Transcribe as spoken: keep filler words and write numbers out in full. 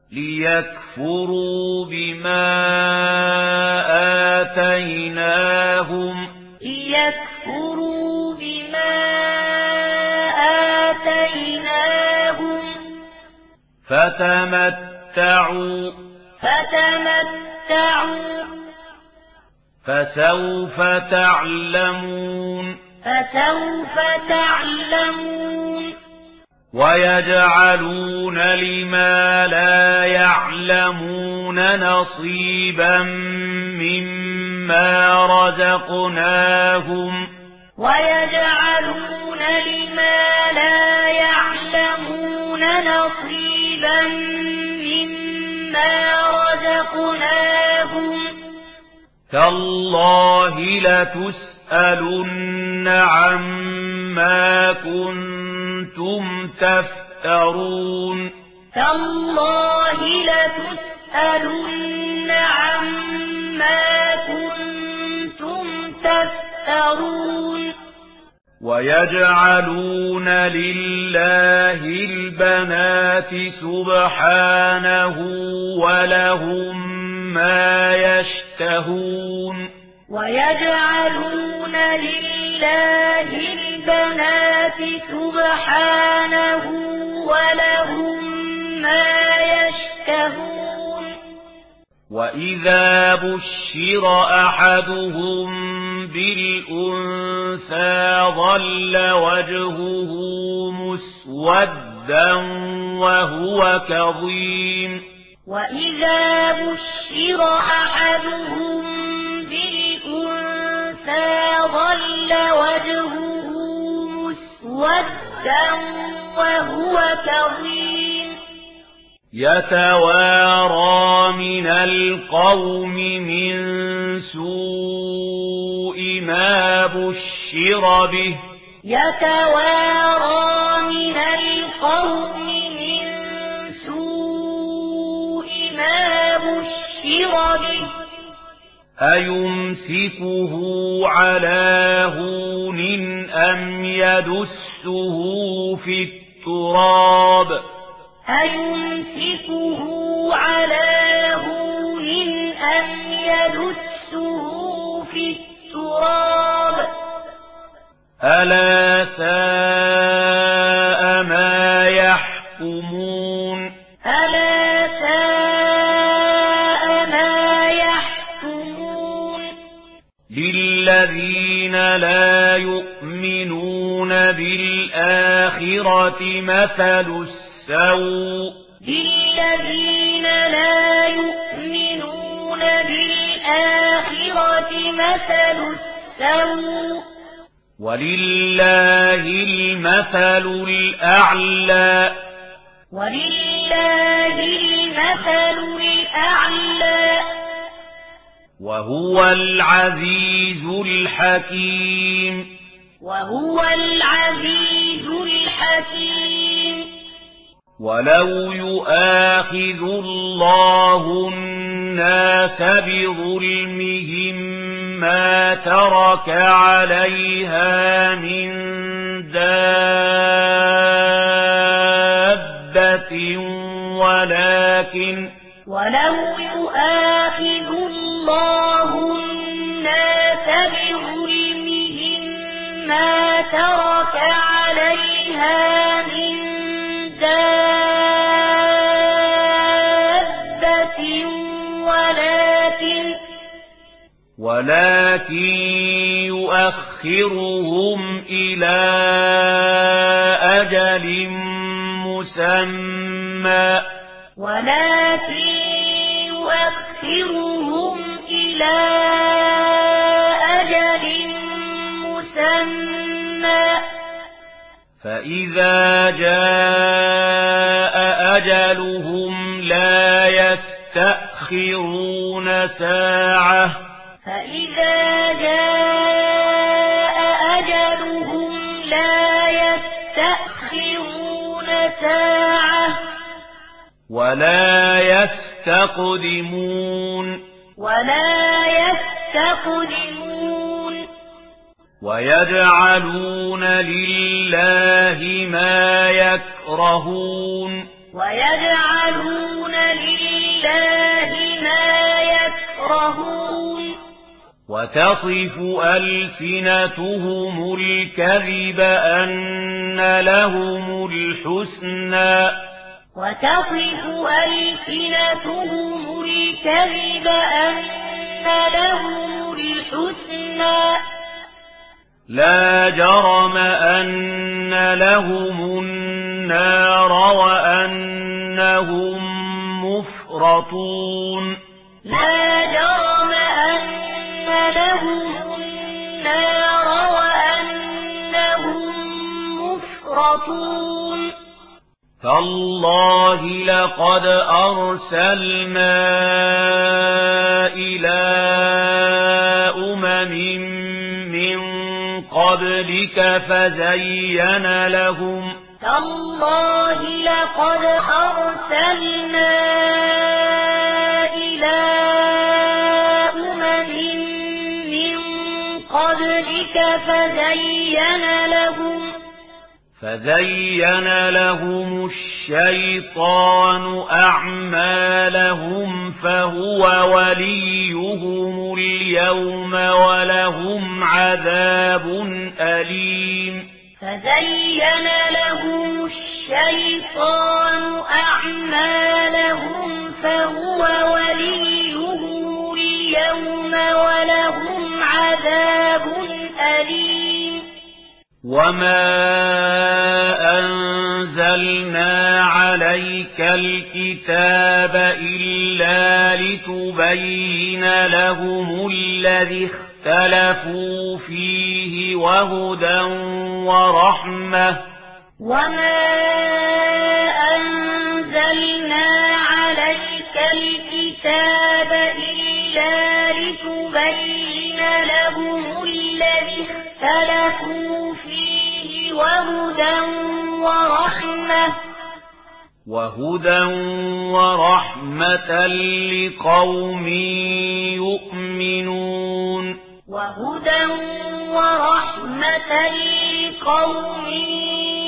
ليكفروا بما آتيناهم ليكفروا بما آتيناهم فتمتعوا فتمتعوا فسوف تعلمون فسوف تعلمون ويجعلون لما لا يعلمون نصيبا مما رزقناهم ويجعلون لما لا يعلمون نصيبا مما رزقناهم تالله لتسألن عما كنتم تفترون تالله لتسألن عما كنتم تفترون ويجعلون لله البنات سبحانه ولهم ما يشتهون ويجعلون لله البنات سبحانه ولهم ما يشتهون وإذا بشر أحدهم بالأنثى ظل وجهه مسودا وهو كظيم وإذا بشر أحدهم بالأنثى ظل وجهه مسودا وهو كظيم يتوارى من القوم من سوء ما بشر به يتوارى من القوم من سوء ما بشر به أيمسكه على هون أم يدسه في التراب أيمسكه على هون أم يدسه في التراب ألا ساء ما يحكمون ألا ساء ما يحكمون للذين لا يؤمنون بالآخرة مثل السوء للذين لا يؤمنون بالآخرة مثل السوء ولله المثل الأعلى ولله المثل الأعلى وهو العزيز الحكيم وهو العزيز الحكيم ولو يؤاخذ الله الناس بظلمهم ما ترك عليها من دابة ولكن ولو يؤاخذ الله الناس بظلمهم ما ترك عليها من دابة ولكن ولكن يؤخرهم إلى أجل مسمى ولكن يؤخرهم إلى أجل مسمى فإذا جاء أجلهم لا يستأخرون ساعة فإذا جاء أجلهم لا يستأخرون ساعة ولا يستقدمون ولا يستقدمون ويجعلون لله ما يكرهون ويجعلون وتصف ألسنتهم الكذب أن لهم الحسنى وتصف ألسنتهم الكذب أن لهم الحسنى لا جرم أن لهم النار وأنهم مفرطون لا جرم أن لهم النار وأنهم مفرطون تالله لقد أرسلنا إلى أمم من قبلك فزين لهم تالله لقد أرسلنا إلى أمم من قبلك فزين لهم فزين لهم الشيطان أعمالهم فهو وليهم اليوم ولهم عذاب أليم فزين لهم الشيطان أعمالهم فهو وليهم اليوم ولهم عذاب أليم وما أنزلنا عليك الكتاب إلا لتبين لهم الذي اختلفوا فيه وهدى ورحمة وما أنزلنا عليك الكتاب إلا لتبين لهم الذي اختلفوا فيه وهدى ورحمة وهدى ورحمة لقوم يؤمنون وهدى ورحمة لقوم